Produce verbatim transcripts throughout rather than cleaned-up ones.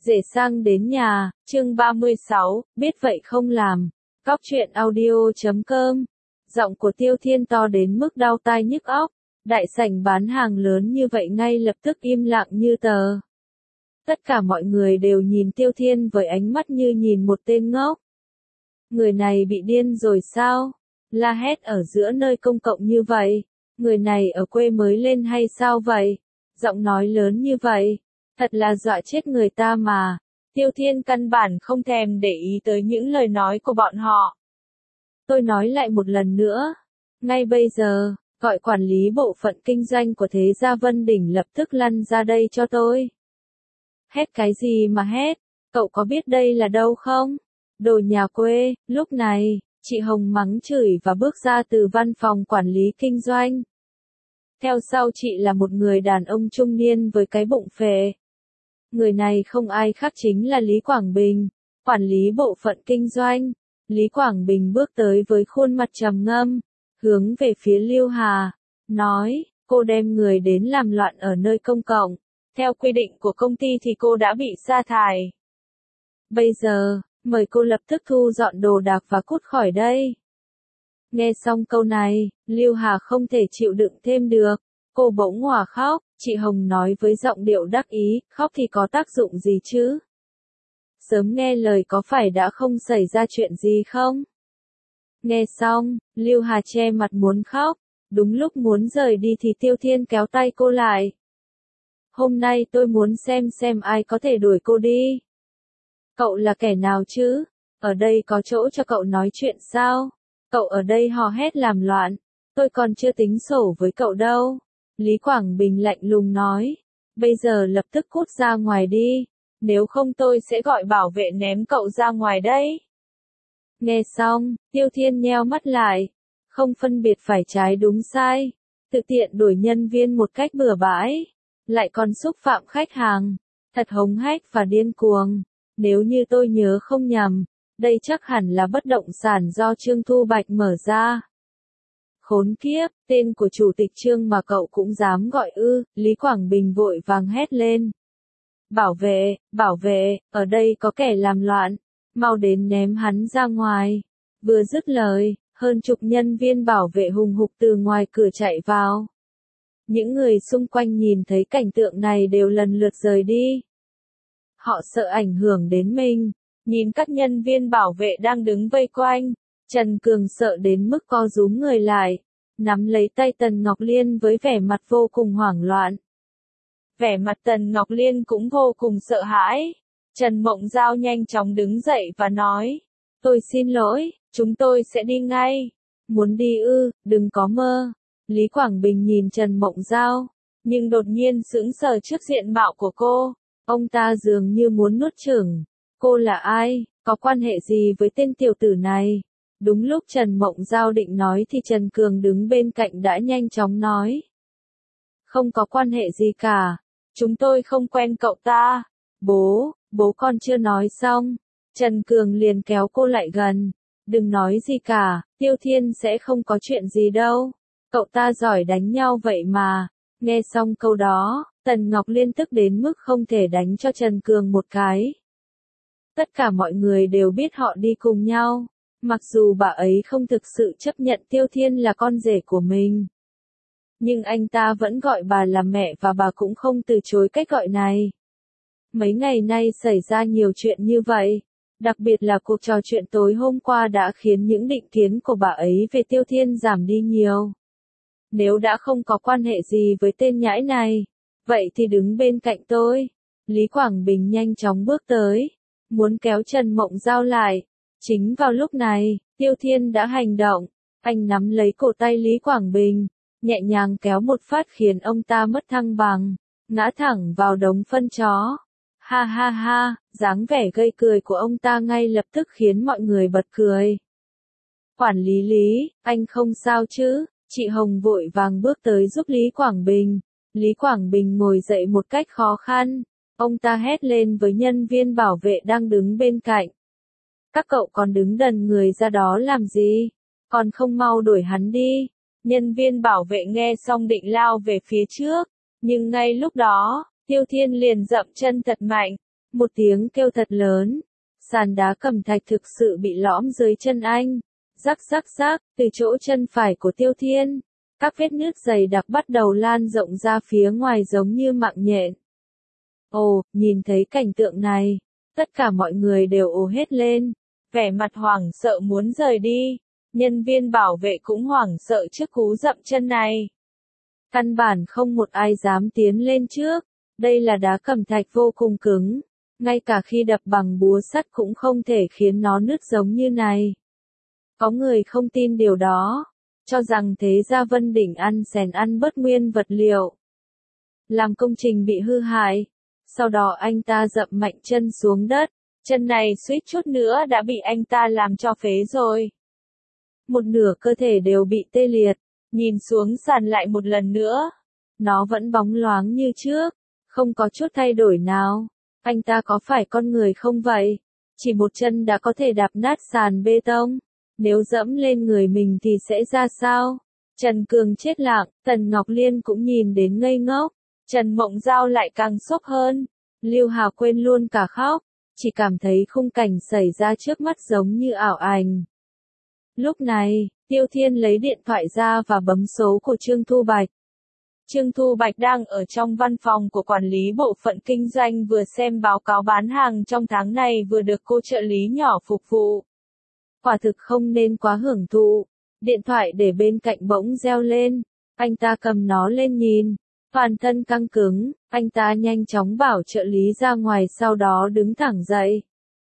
Rể sang đến nhà, chương ba mươi sáu, biết vậy không làm. Cóc truyện audio chấm com. Giọng của Tiêu Thiên to đến mức đau tai nhức óc. Đại sảnh bán hàng lớn như vậy ngay lập tức im lặng như tờ. Tất cả mọi người đều nhìn Tiêu Thiên với ánh mắt như nhìn một tên ngốc. Người này bị điên rồi sao? La hét ở giữa nơi công cộng như vậy. Người này ở quê mới lên hay sao vậy? Giọng nói lớn như vậy. Thật là dọa chết người ta mà. Tiêu Thiên căn bản không thèm để ý tới những lời nói của bọn họ. Tôi nói lại một lần nữa. Ngay bây giờ, gọi quản lý bộ phận kinh doanh của Thế Gia Vân Đỉnh lập tức lăn ra đây cho tôi. Hét cái gì mà hét? Cậu có biết đây là đâu không? Đồ nhà quê. Lúc này, chị Hồng mắng chửi và bước ra từ văn phòng quản lý kinh doanh. Theo sau chị là một người đàn ông trung niên với cái bụng phệ. Người này không ai khác chính là Lý Quảng Bình, quản lý bộ phận kinh doanh. Lý Quảng Bình bước tới với khuôn mặt trầm ngâm, hướng về phía Lưu Hà, nói, cô đem người đến làm loạn ở nơi công cộng. Theo quy định của công ty thì cô đã bị sa thải. Bây giờ, mời cô lập tức thu dọn đồ đạc và cút khỏi đây. Nghe xong câu này, Lưu Hà không thể chịu đựng thêm được. Cô bỗng òa khóc, chị Hồng nói với giọng điệu đắc ý, khóc thì có tác dụng gì chứ? Sớm nghe lời có phải đã không xảy ra chuyện gì không? Nghe xong, Lưu Hà che mặt muốn khóc, đúng lúc muốn rời đi thì Tiêu Thiên kéo tay cô lại. Hôm nay tôi muốn xem xem ai có thể đuổi cô đi. Cậu là kẻ nào chứ? Ở đây có chỗ cho cậu nói chuyện sao? Cậu ở đây hò hét làm loạn. Tôi còn chưa tính sổ với cậu đâu. Lý Quảng Bình lạnh lùng nói. Bây giờ lập tức cút ra ngoài đi. Nếu không tôi sẽ gọi bảo vệ ném cậu ra ngoài đấy. Nghe xong, Tiêu Thiên nheo mắt lại. Không phân biệt phải trái đúng sai. Thực tiện đuổi nhân viên một cách bừa bãi. Lại còn xúc phạm khách hàng. Thật hống hách và điên cuồng. Nếu như tôi nhớ không nhầm, đây chắc hẳn là bất động sản do Trương Thu Bạch mở ra. Khốn kiếp, tên của chủ tịch Trương mà cậu cũng dám gọi ư, Lý Quảng Bình vội vàng hét lên. Bảo vệ, bảo vệ, ở đây có kẻ làm loạn, mau đến ném hắn ra ngoài. Vừa dứt lời, hơn chục nhân viên bảo vệ hùng hục từ ngoài cửa chạy vào. Những người xung quanh nhìn thấy cảnh tượng này đều lần lượt rời đi. Họ sợ ảnh hưởng đến mình, nhìn các nhân viên bảo vệ đang đứng vây quanh. Trần Cường sợ đến mức co rúm người lại, nắm lấy tay Tần Ngọc Liên với vẻ mặt vô cùng hoảng loạn. Vẻ mặt Tần Ngọc Liên cũng vô cùng sợ hãi. Trần Mộng Giao nhanh chóng đứng dậy và nói, tôi xin lỗi, chúng tôi sẽ đi ngay. Muốn đi ư, đừng có mơ. Lý Quảng Bình nhìn Trần Mộng Giao, nhưng đột nhiên sững sờ trước diện mạo của cô. Ông ta dường như muốn nuốt chửng. Cô là ai, có quan hệ gì với tên tiểu tử này? Đúng lúc Trần Mộng Giao định nói thì Trần Cường đứng bên cạnh đã nhanh chóng nói. Không có quan hệ gì cả. Chúng tôi không quen cậu ta. Bố, bố con chưa nói xong. Trần Cường liền kéo cô lại gần. Đừng nói gì cả, Tiêu Thiên sẽ không có chuyện gì đâu. Cậu ta giỏi đánh nhau vậy mà. Nghe xong câu đó, Tần Ngọc Liên tức đến mức không thể đánh cho Trần Cường một cái. Tất cả mọi người đều biết họ đi cùng nhau. Mặc dù bà ấy không thực sự chấp nhận Tiêu Thiên là con rể của mình. Nhưng anh ta vẫn gọi bà là mẹ và bà cũng không từ chối cách gọi này. Mấy ngày nay xảy ra nhiều chuyện như vậy. Đặc biệt là cuộc trò chuyện tối hôm qua đã khiến những định kiến của bà ấy về Tiêu Thiên giảm đi nhiều. Nếu đã không có quan hệ gì với tên nhãi này, vậy thì đứng bên cạnh tôi. Lý Quảng Bình nhanh chóng bước tới, muốn kéo Trần Mộng Giao lại. Chính vào lúc này, Tiêu Thiên đã hành động. Anh nắm lấy cổ tay Lý Quảng Bình, nhẹ nhàng kéo một phát khiến ông ta mất thăng bằng, ngã thẳng vào đống phân chó. Ha ha ha, dáng vẻ gây cười của ông ta ngay lập tức khiến mọi người bật cười. Quản lý Lý, anh không sao chứ? Chị Hồng vội vàng bước tới giúp Lý Quảng Bình. Lý Quảng Bình ngồi dậy một cách khó khăn. Ông ta hét lên với nhân viên bảo vệ đang đứng bên cạnh. Các cậu còn đứng đần người ra đó làm gì? Còn không mau đuổi hắn đi. Nhân viên bảo vệ nghe xong định lao về phía trước. Nhưng ngay lúc đó, Tiêu Thiên liền dậm chân thật mạnh. Một tiếng kêu thật lớn. Sàn đá cẩm thạch thực sự bị lõm dưới chân anh. Rắc rắc rắc, từ chỗ chân phải của Tiêu Thiên, các vết nứt dày đặc bắt đầu lan rộng ra phía ngoài giống như mạng nhện. Ồ, nhìn thấy cảnh tượng này, tất cả mọi người đều ồ hết lên, vẻ mặt hoảng sợ muốn rời đi. Nhân viên bảo vệ cũng hoảng sợ trước cú dậm chân này. Căn bản không một ai dám tiến lên trước, đây là đá cẩm thạch vô cùng cứng, ngay cả khi đập bằng búa sắt cũng không thể khiến nó nứt giống như này. Có người không tin điều đó, cho rằng Thế Gia Vân Đỉnh ăn xèn ăn bớt nguyên vật liệu, làm công trình bị hư hại. Sau đó anh ta dậm mạnh chân xuống đất, chân này suýt chút nữa đã bị anh ta làm cho phế rồi. Một nửa cơ thể đều bị tê liệt, nhìn xuống sàn lại một lần nữa. Nó vẫn bóng loáng như trước, không có chút thay đổi nào. Anh ta có phải con người không vậy? Chỉ một chân đã có thể đạp nát sàn bê tông. Nếu dẫm lên người mình thì sẽ ra sao? Trần Cường chết lặng, Tần Ngọc Liên cũng nhìn đến ngây ngốc. Trần Mộng Giao lại càng sốc hơn. Lưu Hào quên luôn cả khóc, chỉ cảm thấy khung cảnh xảy ra trước mắt giống như ảo ảnh. Lúc này, Tiêu Thiên lấy điện thoại ra và bấm số của Trương Thu Bạch. Trương Thu Bạch đang ở trong văn phòng của quản lý bộ phận kinh doanh vừa xem báo cáo bán hàng trong tháng này vừa được cô trợ lý nhỏ phục vụ. Quả thực không nên quá hưởng thụ. Điện thoại để bên cạnh bỗng reo lên, anh ta cầm nó lên nhìn, toàn thân căng cứng, anh ta nhanh chóng bảo trợ lý ra ngoài sau đó đứng thẳng dậy.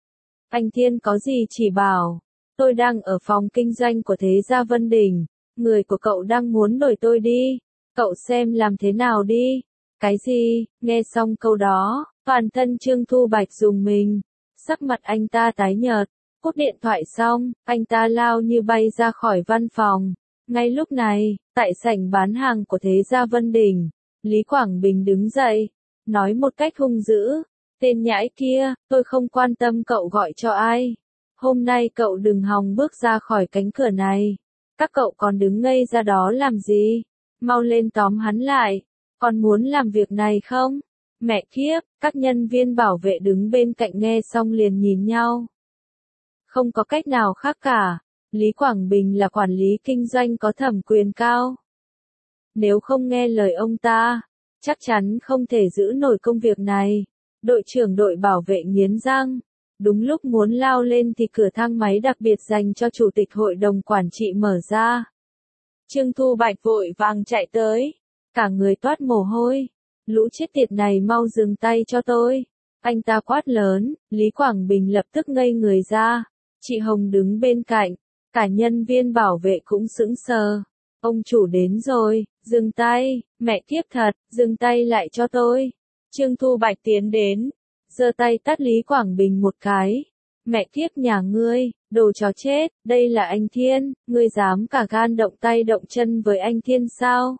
Anh Thiên có gì chỉ bảo, tôi đang ở phòng kinh doanh của Thế Gia Vân Đỉnh, người của cậu đang muốn đuổi tôi đi, cậu xem làm thế nào đi. Cái gì? Nghe xong câu đó, toàn thân Trương Thu Bạch rùng mình, sắc mặt anh ta tái nhợt. Cúp điện thoại xong, anh ta lao như bay ra khỏi văn phòng. Ngay lúc này, tại sảnh bán hàng của Thế Gia Vân Đỉnh, Lý Quảng Bình đứng dậy, nói một cách hung dữ, tên nhãi kia, tôi không quan tâm cậu gọi cho ai. Hôm nay cậu đừng hòng bước ra khỏi cánh cửa này. Các cậu còn đứng ngây ra đó làm gì? Mau lên tóm hắn lại. Còn muốn làm việc này không? Mẹ kiếp, các nhân viên bảo vệ đứng bên cạnh nghe xong liền nhìn nhau. Không có cách nào khác cả, Lý Quảng Bình là quản lý kinh doanh có thẩm quyền cao. Nếu không nghe lời ông ta, chắc chắn không thể giữ nổi công việc này. Đội trưởng đội bảo vệ nghiến răng. Đúng lúc muốn lao lên thì cửa thang máy đặc biệt dành cho chủ tịch hội đồng quản trị mở ra. Trương Thu Bạch vội vàng chạy tới, cả người toát mồ hôi. Lũ chết tiệt này mau dừng tay cho tôi. Anh ta quát lớn, Lý Quảng Bình lập tức ngây người ra. Chị Hồng đứng bên cạnh, cả nhân viên bảo vệ cũng sững sờ. Ông chủ đến rồi, dừng tay, mẹ kiếp thật, dừng tay lại cho tôi. Trương Thu Bạch tiến đến, giơ tay tát Lý Quảng Bình một cái. Mẹ kiếp nhà ngươi, đồ chó chết, đây là anh Thiên, ngươi dám cả gan động tay động chân với anh Thiên sao?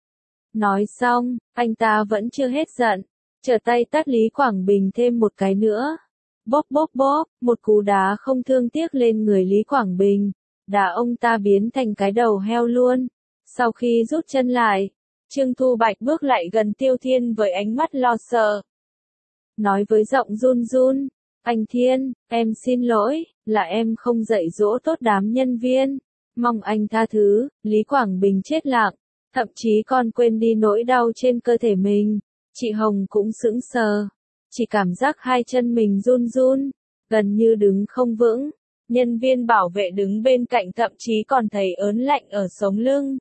Nói xong, anh ta vẫn chưa hết giận, trở tay tát Lý Quảng Bình thêm một cái nữa. Bóp bóp bóp, một cú đá không thương tiếc lên người Lý Quảng Bình, đá ông ta biến thành cái đầu heo luôn. Sau khi rút chân lại, Trương Thu Bạch bước lại gần Tiêu Thiên với ánh mắt lo sợ. Nói với giọng run run, anh Thiên, em xin lỗi, là em không dạy dỗ tốt đám nhân viên, mong anh tha thứ. Lý Quảng Bình chết lặng, thậm chí còn quên đi nỗi đau trên cơ thể mình. Chị Hồng cũng sững sờ, chỉ cảm giác hai chân mình run run, gần như đứng không vững. Nhân viên bảo vệ đứng bên cạnh thậm chí còn thấy ớn lạnh ở sống lưng.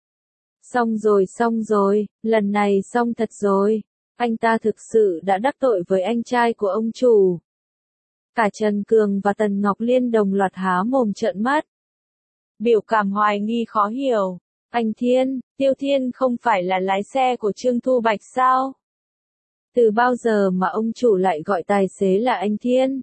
Xong rồi xong rồi, lần này xong thật rồi. Anh ta thực sự đã đắc tội với anh trai của ông chủ. Cả Trần Cường và Tần Ngọc Liên đồng loạt há mồm trợn mắt. Biểu cảm hoài nghi khó hiểu. Anh Thiên, Tiêu Thiên không phải là lái xe của Trương Thu Bạch sao? Từ bao giờ mà ông chủ lại gọi tài xế là anh Thiên?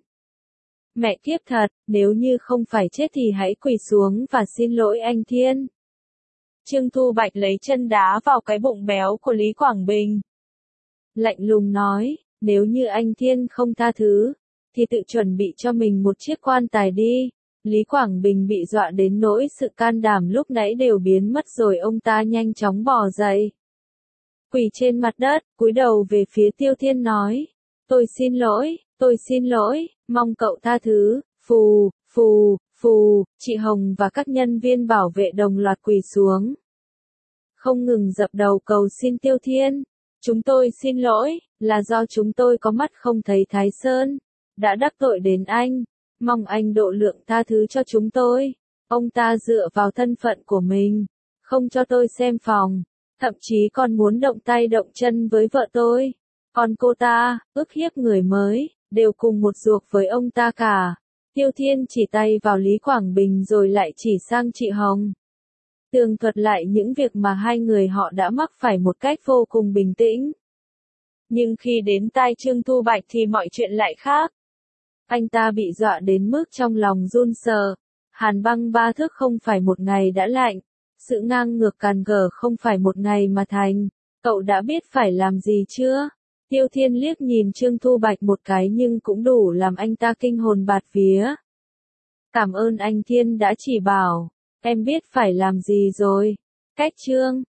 Mẹ kiếp thật, nếu như không phải chết thì hãy quỳ xuống và xin lỗi anh Thiên. Trương Thu Bạch lấy chân đá vào cái bụng béo của Lý Quảng Bình. Lạnh lùng nói, nếu như anh Thiên không tha thứ, thì tự chuẩn bị cho mình một chiếc quan tài đi. Lý Quảng Bình bị dọa đến nỗi sự can đảm lúc nãy đều biến mất rồi, ông ta nhanh chóng bò dậy. Quỳ trên mặt đất, cúi đầu về phía Tiêu Thiên nói, tôi xin lỗi, Tôi xin lỗi, mong cậu tha thứ, phù, phù, phù, chị Hồng và các nhân viên bảo vệ đồng loạt quỳ xuống. Không ngừng dập đầu cầu xin Tiêu Thiên. Chúng tôi xin lỗi, là do chúng tôi có mắt không thấy Thái Sơn, đã đắc tội đến anh, mong anh độ lượng tha thứ cho chúng tôi. Ông ta dựa vào thân phận của mình, không cho tôi xem phòng, thậm chí còn muốn động tay động chân với vợ tôi. Còn cô ta, ức hiếp người mới, đều cùng một ruột với ông ta cả. Tiêu Thiên chỉ tay vào Lý Quảng Bình rồi lại chỉ sang chị Hồng. Tường thuật lại những việc mà hai người họ đã mắc phải một cách vô cùng bình tĩnh. Nhưng khi đến tai Trương Thu Bạch thì mọi chuyện lại khác. Anh ta bị dọa đến mức trong lòng run sờ. Hàn băng ba thước không phải một ngày đã lạnh. Sự ngang ngược càn gở không phải một ngày mà thành. Cậu đã biết phải làm gì chưa? Tiêu Thiên liếc nhìn Trương Thu Bạch một cái nhưng cũng đủ làm anh ta kinh hồn bạt vía. Cảm ơn anh Thiên đã chỉ bảo. Em biết phải làm gì rồi. Cách Trương